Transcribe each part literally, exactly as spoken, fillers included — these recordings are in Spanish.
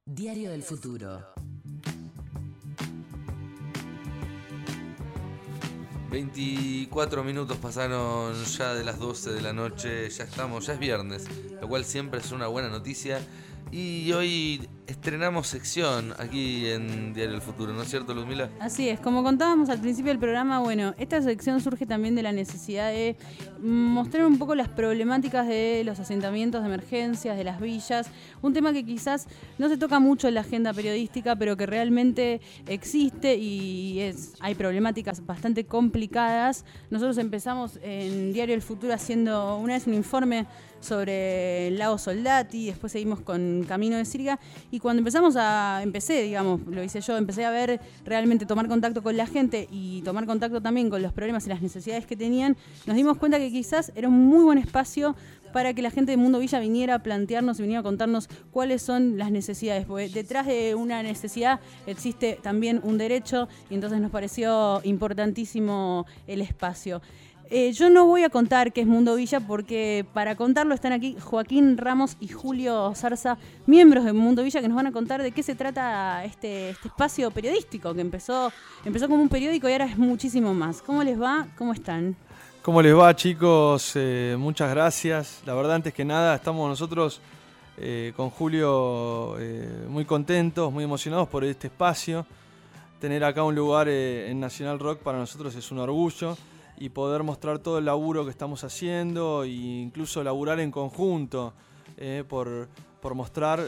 Diario del Futuro. veinticuatro minutos pasaron ya de las doce de la noche, ya estamos, ya es viernes, lo cual siempre es una buena noticia. Y hoy estrenamos sección aquí en Diario del Futuro, ¿no es cierto, Ludmila? Así es, como contábamos al principio del programa, bueno, esta sección surge también de la necesidad de mostrar un poco las problemáticas de los asentamientos de emergencias, de las villas, un tema que quizás no se toca mucho en la agenda periodística, pero que realmente existe y es, hay problemáticas bastante complicadas. Nosotros empezamos en Diario del Futuro haciendo una vez un informe sobre el lago Soldati, después seguimos con Camino de Sirga, y cuando empezamos a, empecé, digamos, lo hice yo, empecé a ver realmente tomar contacto con la gente y tomar contacto también con los problemas y las necesidades que tenían, nos dimos cuenta que quizás era un muy buen espacio para que la gente de Mundo Villa viniera a plantearnos y viniera a contarnos cuáles son las necesidades, porque detrás de una necesidad existe también un derecho, y entonces nos pareció importantísimo el espacio. Eh, yo no voy a contar qué es Mundo Villa porque para contarlo están aquí Joaquín Ramos y Julio Zarza, miembros de Mundo Villa, que nos van a contar de qué se trata este, este espacio periodístico que empezó, empezó como un periódico y ahora es muchísimo más. ¿Cómo les va? ¿Cómo están? ¿Cómo les va, chicos? Eh, muchas gracias. La verdad, antes que nada, estamos nosotros eh, con Julio eh, muy contentos, muy emocionados por este espacio. Tener acá un lugar eh, en Nacional Rock para nosotros es un orgullo. Y poder mostrar todo el laburo que estamos haciendo e incluso laburar en conjunto eh, por, por mostrar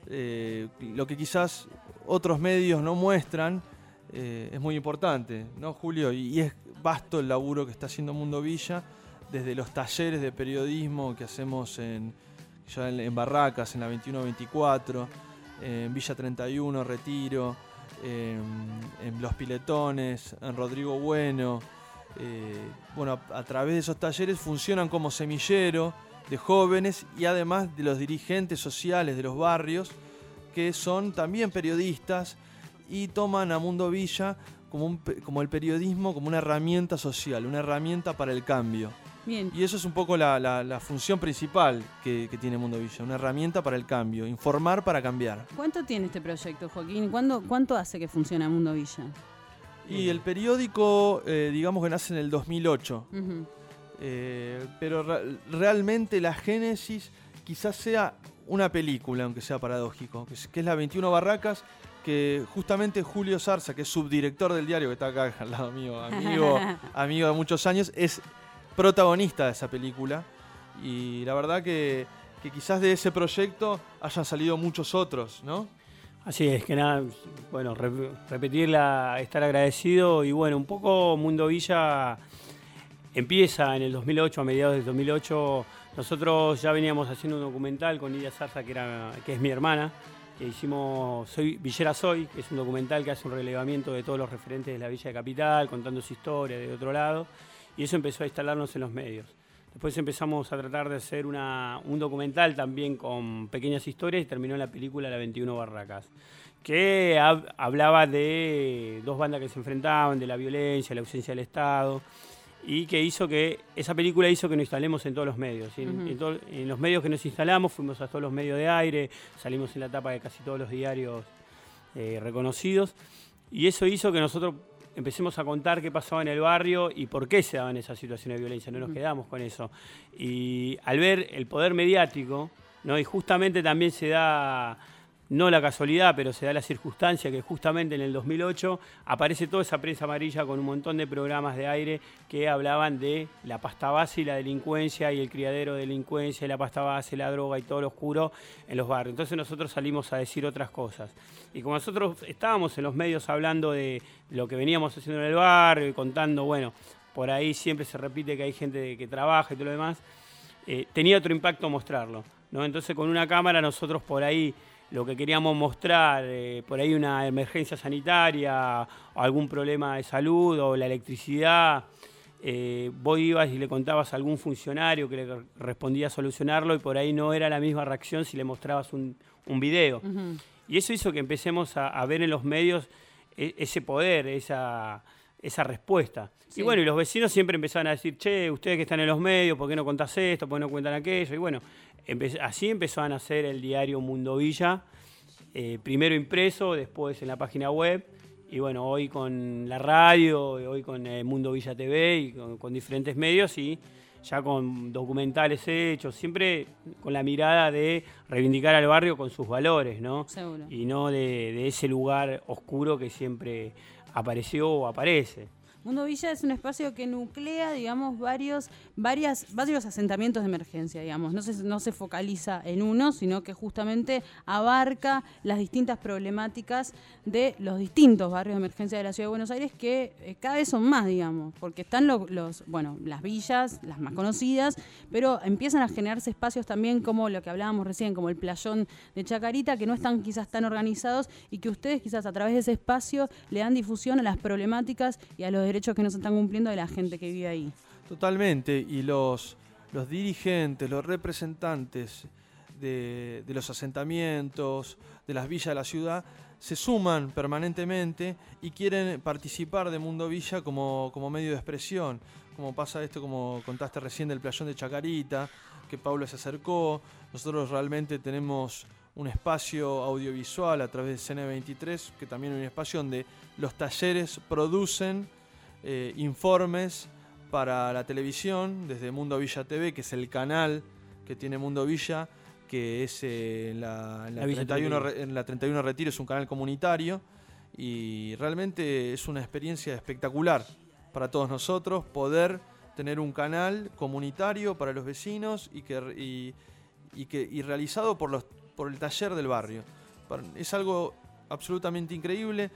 eh, lo que quizás otros medios no muestran, eh, es muy importante, ¿no, Julio? Y, y es vasto el laburo que está haciendo Mundo Villa, desde los talleres de periodismo que hacemos en, ya en, en Barracas, en la veintiuno veinticuatro, eh, en Villa treinta y uno, Retiro, eh, en Los Piletones, en Rodrigo Bueno. Eh, bueno, a, a través de esos talleres funcionan como semillero de jóvenes y además de los dirigentes sociales de los barrios que son también periodistas y toman a Mundo Villa como, un, como el periodismo como una herramienta social, una herramienta para el cambio. Bien. Y eso es un poco la, la, la función principal que, que tiene Mundo Villa, una herramienta para el cambio, informar para cambiar. ¿Cuánto tiene este proyecto, Joaquín? ¿Cuándo, ¿Cuánto hace que funciona Mundo Villa? Y el periódico, eh, digamos que nace en el dos mil ocho, Uh-huh. eh, pero re- realmente la génesis quizás sea una película, aunque sea paradójico, que es, que es la veintiuno Barracas, que justamente Julio Zarza, que es subdirector del diario, que está acá al lado mío, amigo, amigo de muchos años, es protagonista de esa película. Y la verdad que, que quizás de ese proyecto hayan salido muchos otros, ¿no? Así es, que nada, bueno, re- repetirla, estar agradecido y bueno, un poco Mundo Villa empieza en el dos mil ocho, a mediados del dos mil ocho, nosotros ya veníamos haciendo un documental con Lidia Zarza, que, era, que es mi hermana, que hicimos Soy Villera Soy, que es un documental que hace un relevamiento de todos los referentes de la Villa de Capital, contando su historia de otro lado, y eso empezó a instalarnos en los medios. Después empezamos a tratar de hacer una, un documental también con pequeñas historias y terminó en la película La veintiuno Barracas, que hab, hablaba de dos bandas que se enfrentaban, de la violencia, la ausencia del Estado, y que hizo que, esa película hizo que nos instalemos en todos los medios. ¿Sí? Uh-huh. En, to, en los medios que nos instalamos, fuimos a todos los medios de aire, salimos en la tapa de casi todos los diarios eh, reconocidos, y eso hizo que nosotros empecemos a contar qué pasaba en el barrio y por qué se daban esas situaciones de violencia, no nos quedamos con eso. Y al ver el poder mediático, ¿no? Y justamente también se da, no la casualidad, pero se da la circunstancia que justamente en el dos mil ocho aparece toda esa prensa amarilla con un montón de programas de aire que hablaban de la pasta base y la delincuencia y el criadero de delincuencia y la pasta base, la droga y todo lo oscuro en los barrios. Entonces nosotros salimos a decir otras cosas. Y como nosotros estábamos en los medios hablando de lo que veníamos haciendo en el barrio y contando, bueno, por ahí siempre se repite que hay gente que trabaja y todo lo demás, eh, tenía otro impacto mostrarlo, ¿no? Entonces con una cámara nosotros por ahí lo que queríamos mostrar, eh, por ahí una emergencia sanitaria o algún problema de salud o la electricidad, eh, vos ibas y le contabas a algún funcionario que le respondía a solucionarlo y por ahí no era la misma reacción si le mostrabas un, un video. Uh-huh. Y eso hizo que empecemos a, a ver en los medios e- ese poder, esa, esa respuesta. Sí. Y bueno, y los vecinos siempre empezaban a decir, che, ustedes que están en los medios, ¿por qué no contás esto? ¿Por qué no cuentan aquello? Y bueno, empe- así empezó a nacer el diario Mundo Villa, eh, primero impreso, después en la página web, y bueno, hoy con la radio, hoy con eh, Mundo Villa T V y con, con diferentes medios y ya con documentales hechos, siempre con la mirada de reivindicar al barrio con sus valores, ¿no? Seguro. Y no de, de ese lugar oscuro que siempre apareció o aparece. Mundo Villa es un espacio que nuclea, digamos, varios, varias, varios asentamientos de emergencia, digamos. No se, no se focaliza en uno, sino que justamente abarca las distintas problemáticas de los distintos barrios de emergencia de la Ciudad de Buenos Aires, que eh, cada vez son más, digamos, porque están los, los, bueno, las villas, las más conocidas, pero empiezan a generarse espacios también como lo que hablábamos recién, como el playón de Chacarita, que no están quizás tan organizados y que ustedes quizás a través de ese espacio le dan difusión a las problemáticas y a los derechos que no se están cumpliendo de la gente que vive ahí. Totalmente, y los, los dirigentes, los representantes de, de los asentamientos, de las villas de la ciudad, se suman permanentemente y quieren participar de Mundo Villa como, como medio de expresión, como pasa esto, como contaste recién del playón de Chacarita, que Pablo se acercó. Nosotros realmente tenemos un espacio audiovisual a través de C N veintitrés, que también es un espacio donde los talleres producen eh, informes para la televisión, desde Mundo Villa T V, que es el canal que tiene Mundo Villa, que es eh, en, la, en, la la treinta y uno, en la treinta y uno Retiro, es un canal comunitario, y realmente es una experiencia espectacular para todos nosotros poder tener un canal comunitario para los vecinos y que y, y que y realizado por los por el taller del barrio. Es algo absolutamente increíble.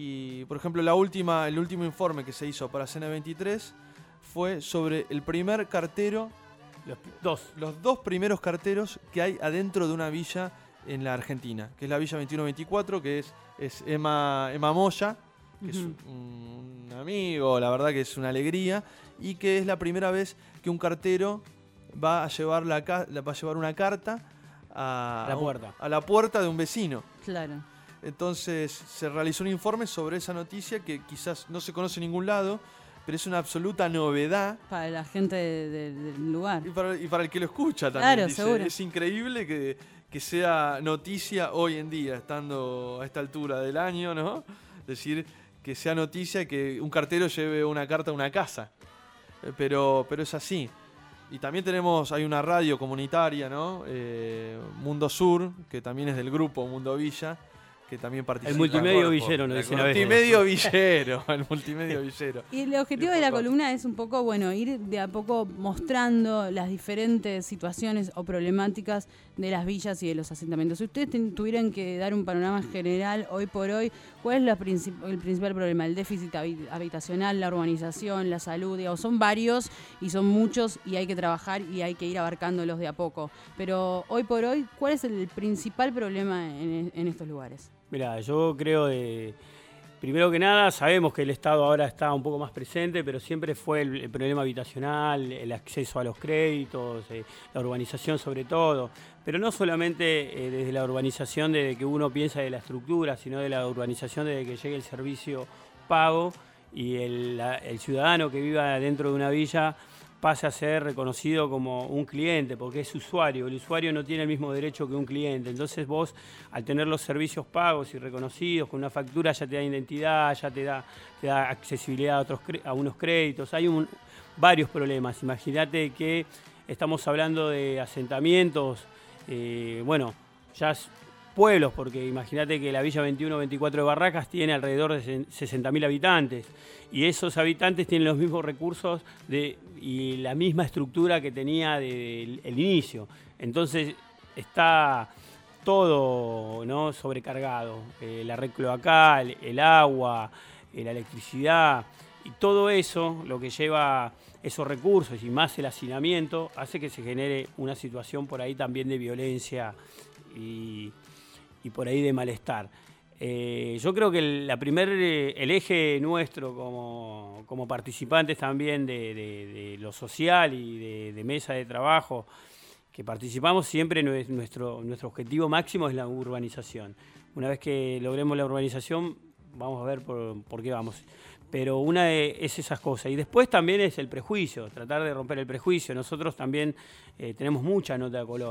Y por ejemplo, la última el último informe que se hizo para C N veintitrés fue sobre el primer cartero, Los dos. los dos primeros carteros que hay adentro de una villa en la Argentina, que es la Villa veintiuno veinticuatro, que es, es Emma, Emma Moya, que uh-huh. es un, un amigo, la verdad que es una alegría, y que es la primera vez que un cartero va a llevar, la, va a llevar una carta a, a, la puerta. a la puerta de un vecino. Claro. Entonces se realizó un informe sobre esa noticia que quizás no se conoce en ningún lado, pero es una absoluta novedad. Para la gente de, de, del lugar. Y para, y para el que lo escucha también. Claro, dice, seguro. Es increíble que, que sea noticia hoy en día, estando a esta altura del año, ¿no? Decir que sea noticia que un cartero lleve una carta a una casa. Pero, pero es así. Y también tenemos, hay una radio comunitaria, ¿no? Eh, Mundo Sur, que también es del grupo Mundo Villa, que también participa. El multimedio Corpo, villero, no el dice la vez. multimedio villero, el multimedio villero. Y el objetivo de la columna es un poco, bueno, ir de a poco mostrando las diferentes situaciones o problemáticas de las villas y de los asentamientos. Si ustedes ten, tuvieran que dar un panorama general hoy por hoy, ¿cuál es la princip- el principal problema? El déficit habitacional, la urbanización, la salud, digamos, son varios y son muchos y hay que trabajar y hay que ir abarcándolos de a poco. Pero hoy por hoy, ¿cuál es el principal problema en, en estos lugares? Mira, yo creo de... Primero que nada, sabemos que el Estado ahora está un poco más presente, pero siempre fue el, el problema habitacional, el acceso a los créditos, eh, la urbanización sobre todo. Pero no solamente eh, desde la urbanización desde que uno piensa de la estructura, sino de la urbanización desde que llegue el servicio pago y el, la, el ciudadano que viva dentro de una villa pase a ser reconocido como un cliente, porque es usuario. El usuario no tiene el mismo derecho que un cliente. Entonces vos, al tener los servicios pagos y reconocidos, con una factura ya te da identidad, ya te da, te da accesibilidad a, otros, a unos créditos. Hay un, varios problemas. Imagínate que estamos hablando de asentamientos, eh, bueno, ya pueblos, porque imagínate que la Villa veintiuno veinticuatro de Barracas tiene alrededor de sesenta mil habitantes y esos habitantes tienen los mismos recursos de, y la misma estructura que tenía desde el inicio. Entonces está todo, ¿no?, sobrecargado, eh, la red cloacal, el agua, eh, la electricidad y todo eso, lo que lleva esos recursos y más el hacinamiento, hace que se genere una situación por ahí también de violencia y y por ahí de malestar. Eh, yo creo que el, la primer, el eje nuestro como, como participantes también de, de, de lo social y de, de mesa de trabajo, que participamos siempre, nuestro, nuestro objetivo máximo es la urbanización. Una vez que logremos la urbanización, vamos a ver por, por qué vamos. Pero una de, es esas cosas. Y después también es el prejuicio, tratar de romper el prejuicio. Nosotros también eh, tenemos mucha nota de color.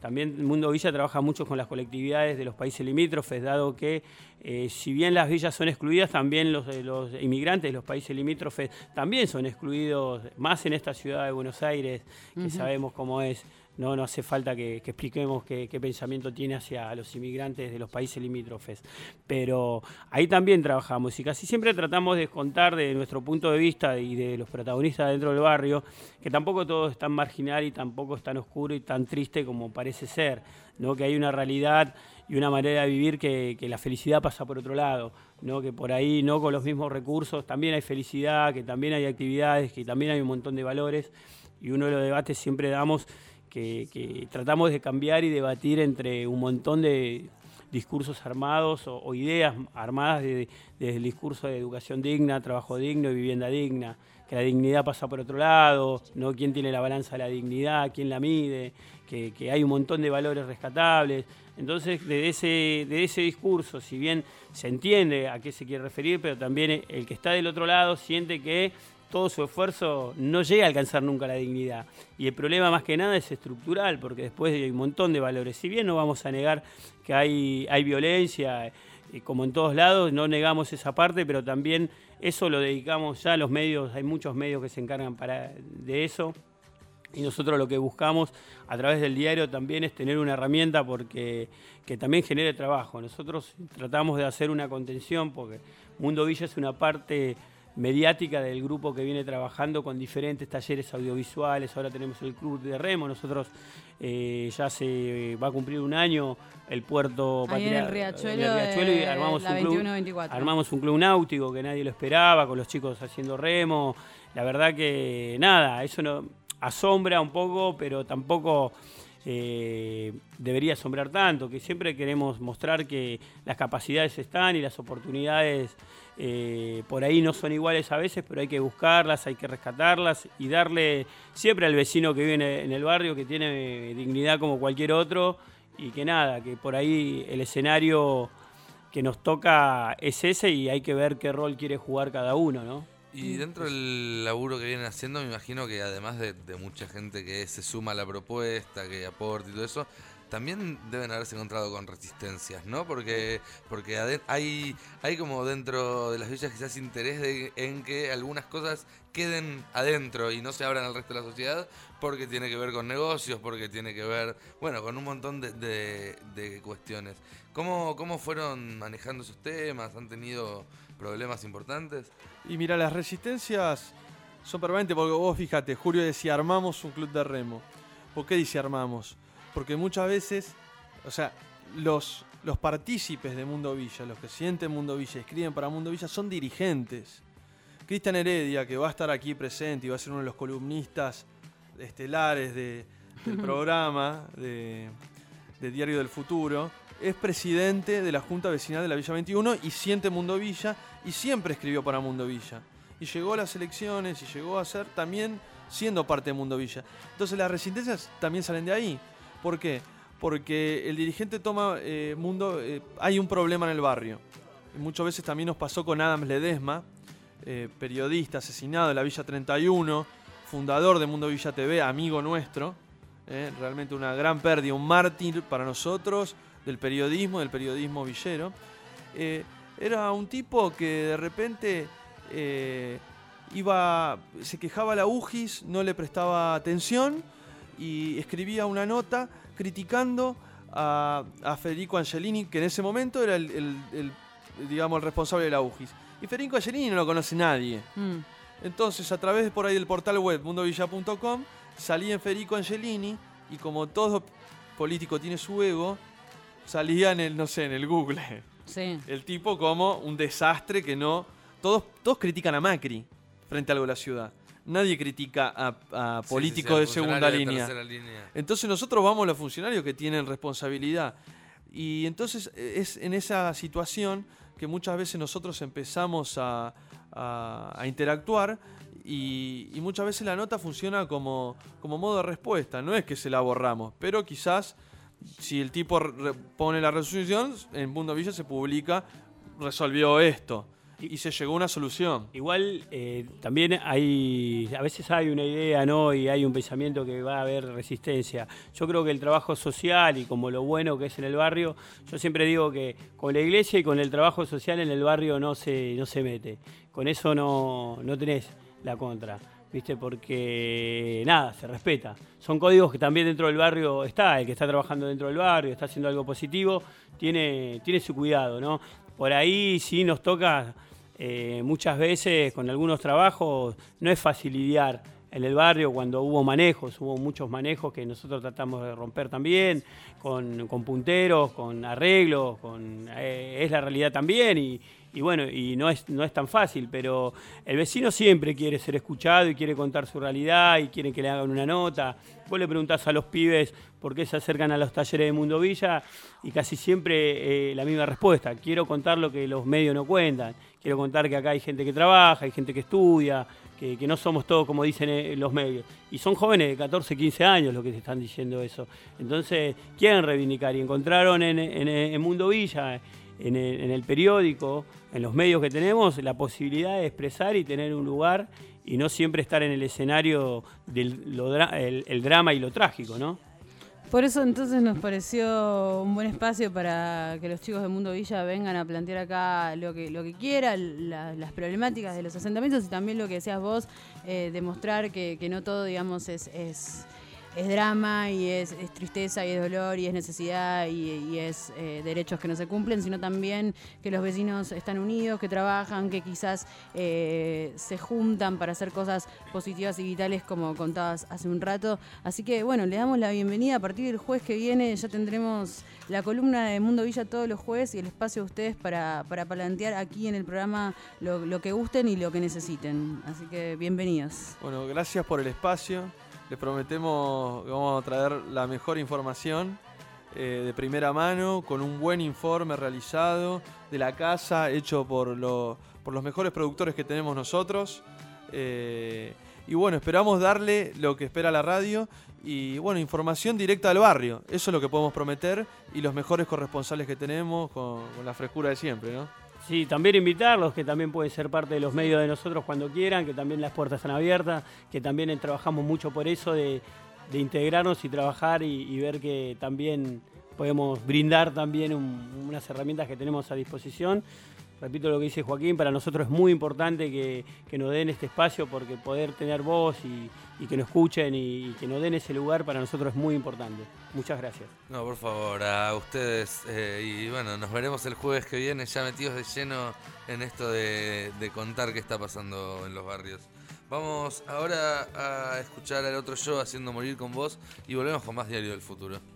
También el Mundo Villa trabaja mucho con las colectividades de los países limítrofes, dado que eh, si bien las villas son excluidas, también los, los inmigrantes de los países limítrofes también son excluidos, más en esta ciudad de Buenos Aires, que uh-huh. sabemos cómo es. No, no hace falta que, que expliquemos qué, qué pensamiento tiene hacia los inmigrantes de los países limítrofes. Pero ahí también trabajamos y casi siempre tratamos de contar de nuestro punto de vista y de los protagonistas dentro del barrio, que tampoco todo es tan marginal y tampoco es tan oscuro y tan triste como parece ser, ¿no? Que hay una realidad y una manera de vivir que, que la felicidad pasa por otro lado, ¿no? Que por ahí no con los mismos recursos también hay felicidad, que también hay actividades, que también hay un montón de valores, y uno de los debates siempre damos Que, que tratamos de cambiar y debatir entre un montón de discursos armados o, o ideas armadas desde de, de el discurso de educación digna, trabajo digno y vivienda digna, que la dignidad pasa por otro lado, ¿no? ¿Quién tiene la balanza de la dignidad? ¿Quién la mide? Que, que hay un montón de valores rescatables. Entonces, de ese, de ese discurso, si bien se entiende a qué se quiere referir, pero también el que está del otro lado siente que todo su esfuerzo no llega a alcanzar nunca la dignidad. Y el problema más que nada es estructural, porque después hay un montón de valores. Si bien no vamos a negar que hay, hay violencia, eh, como en todos lados, no negamos esa parte, pero también eso lo dedicamos ya a los medios, hay muchos medios que se encargan para, de eso. Y nosotros lo que buscamos a través del diario también es tener una herramienta porque que también genere trabajo. Nosotros tratamos de hacer una contención, porque Mundo Villa es una parte mediática del grupo que viene trabajando con diferentes talleres audiovisuales. Ahora tenemos el club de remo, nosotros eh, ya se va a cumplir un año el puerto Ahí Patria, en el Riachuelo, en el Riachuelo y armamos la un club, veintiuno veinticuatro. armamos un club náutico que nadie lo esperaba, con los chicos haciendo remo. La verdad que nada, eso no asombra un poco, pero tampoco eh, debería asombrar tanto, que siempre queremos mostrar que las capacidades están y las oportunidades Eh, por ahí no son iguales a veces, pero hay que buscarlas, hay que rescatarlas y darle siempre al vecino que vive en el barrio, que tiene dignidad como cualquier otro, y que nada, que por ahí el escenario que nos toca es ese y hay que ver qué rol quiere jugar cada uno, ¿no? Y dentro del laburo que vienen haciendo, me imagino que además de, de mucha gente que se suma a la propuesta, que aporta y todo eso, también deben haberse encontrado con resistencias, ¿no? Porque porque hay hay como dentro de las villas quizás interés de, en que algunas cosas queden adentro y no se abran al resto de la sociedad, porque tiene que ver con negocios, porque tiene que ver, bueno, con un montón de, de, de cuestiones. ¿Cómo, ¿Cómo fueron manejando esos temas? ¿Han tenido problemas importantes? Y mira, las resistencias son permanentes, porque vos fíjate, Julio decía, armamos un club de remo. ¿Por qué dice armamos? Porque muchas veces, o sea, los, los partícipes de Mundo Villa, los que sienten Mundo Villa, escriben para Mundo Villa, son dirigentes. Cristian Heredia, que va a estar aquí presente y va a ser uno de los columnistas estelares de, del programa de, de Diario del Futuro, es presidente de la Junta Vecinal de la Villa veintiuno y siente Mundo Villa y siempre escribió para Mundo Villa. Y llegó a las elecciones y llegó a ser también siendo parte de Mundo Villa. Entonces las resistencias también salen de ahí. ¿Por qué? Porque el dirigente toma eh, mundo... Eh, hay un problema en el barrio. Y muchas veces también nos pasó con Adams Ledesma, eh, periodista asesinado en la Villa treinta y uno, fundador de Mundo Villa T V, amigo nuestro. Eh, realmente una gran pérdida, un mártir para nosotros del periodismo, del periodismo villero. Eh, era un tipo que de repente eh, iba, se quejaba a la U G I S, no le prestaba atención y escribía una nota criticando a, a Federico Angelini, que en ese momento era el, el, el, digamos, el responsable de la U G I S. Y Federico Angelini no lo conoce nadie. Mm. Entonces, a través de por ahí del portal web mundo villa punto com, salía en Federico Angelini, y como todo político tiene su ego, salía en el, no sé, en el Google. Sí. El tipo como un desastre que no... Todos, todos critican a Macri frente a algo de la ciudad. Nadie critica a, a políticos sí, sí, sí, de segunda de línea. línea. Entonces nosotros vamos a los funcionarios que tienen responsabilidad. Y entonces es en esa situación que muchas veces nosotros empezamos a, a, a interactuar y, y muchas veces la nota funciona como, como modo de respuesta. No es que se la borramos, pero quizás si el tipo re- pone la resolución, en Mundo Villa se publica, resolvió esto. y, y se llegó a una solución. Igual eh, también hay, a veces hay una idea, ¿no? Y hay un pensamiento que va a haber resistencia. Yo creo que el trabajo social y como lo bueno que es en el barrio, yo siempre digo que con la iglesia y con el trabajo social en el barrio no se, no se mete. Con eso no, no tenés la contra, ¿viste? Porque nada, se respeta. Son códigos que también dentro del barrio está, el que está trabajando dentro del barrio, está haciendo algo positivo, tiene, tiene su cuidado, ¿no? Por ahí sí nos toca eh, muchas veces con algunos trabajos, no es fácil lidiar en el barrio cuando hubo manejos, hubo muchos manejos que nosotros tratamos de romper también, con, con punteros, con arreglos, con, eh, es la realidad también y, y bueno, y no es, no es tan fácil, pero el vecino siempre quiere ser escuchado y quiere contar su realidad y quiere que le hagan una nota. Vos le preguntás a los pibes por qué se acercan a los talleres de Mundo Villa y casi siempre eh, la misma respuesta. Quiero contar lo que los medios no cuentan. Quiero contar que acá hay gente que trabaja, hay gente que estudia, que, que no somos todos como dicen eh, los medios. Y son jóvenes de catorce, quince años los que te están diciendo eso. Entonces quieren reivindicar y encontraron en, en, en Mundo Villa, en el, en el periódico, en los medios que tenemos, la posibilidad de expresar y tener un lugar y no siempre estar en el escenario del lo, el, el drama y lo trágico, ¿no? Por eso entonces nos pareció un buen espacio para que los chicos de Mundo Villa vengan a plantear acá lo que lo que quieran, la, las problemáticas de los asentamientos y también lo que decías vos, eh, demostrar que, que no todo, digamos, es... es Es drama y es, es tristeza y es dolor y es necesidad y, y es eh, derechos que no se cumplen, sino también que los vecinos están unidos, que trabajan, que quizás eh, se juntan para hacer cosas positivas y vitales como contabas hace un rato. Así que bueno, le damos la bienvenida. A partir del jueves que viene ya tendremos la columna de Mundo Villa todos los jueves y el espacio de ustedes para, para plantear aquí en el programa lo, lo que gusten y lo que necesiten. Así que bienvenidos. Bueno, gracias por el espacio. Les prometemos que vamos a traer la mejor información eh, de primera mano, con un buen informe realizado de la casa, hecho por, lo, por los mejores productores que tenemos nosotros. Eh, y bueno, esperamos darle lo que espera la radio y bueno, información directa al barrio. Eso es lo que podemos prometer y los mejores corresponsales que tenemos con, con la frescura de siempre, ¿no? Sí, también invitarlos, que también pueden ser parte de los medios de nosotros cuando quieran, que también las puertas están abiertas, que también trabajamos mucho por eso, de, de integrarnos y trabajar y, y ver que también podemos brindar también un, unas herramientas que tenemos a disposición. Repito lo que dice Joaquín, para nosotros es muy importante que, que nos den este espacio porque poder tener voz y, y que nos escuchen y, y que nos den ese lugar para nosotros es muy importante. Muchas gracias. No, por favor, a ustedes. Eh, y bueno, nos veremos el jueves que viene ya metidos de lleno en esto de, de contar qué está pasando en los barrios. Vamos ahora a escuchar al otro show, Haciendo Morir con Vos, y volvemos con más Diario del Futuro.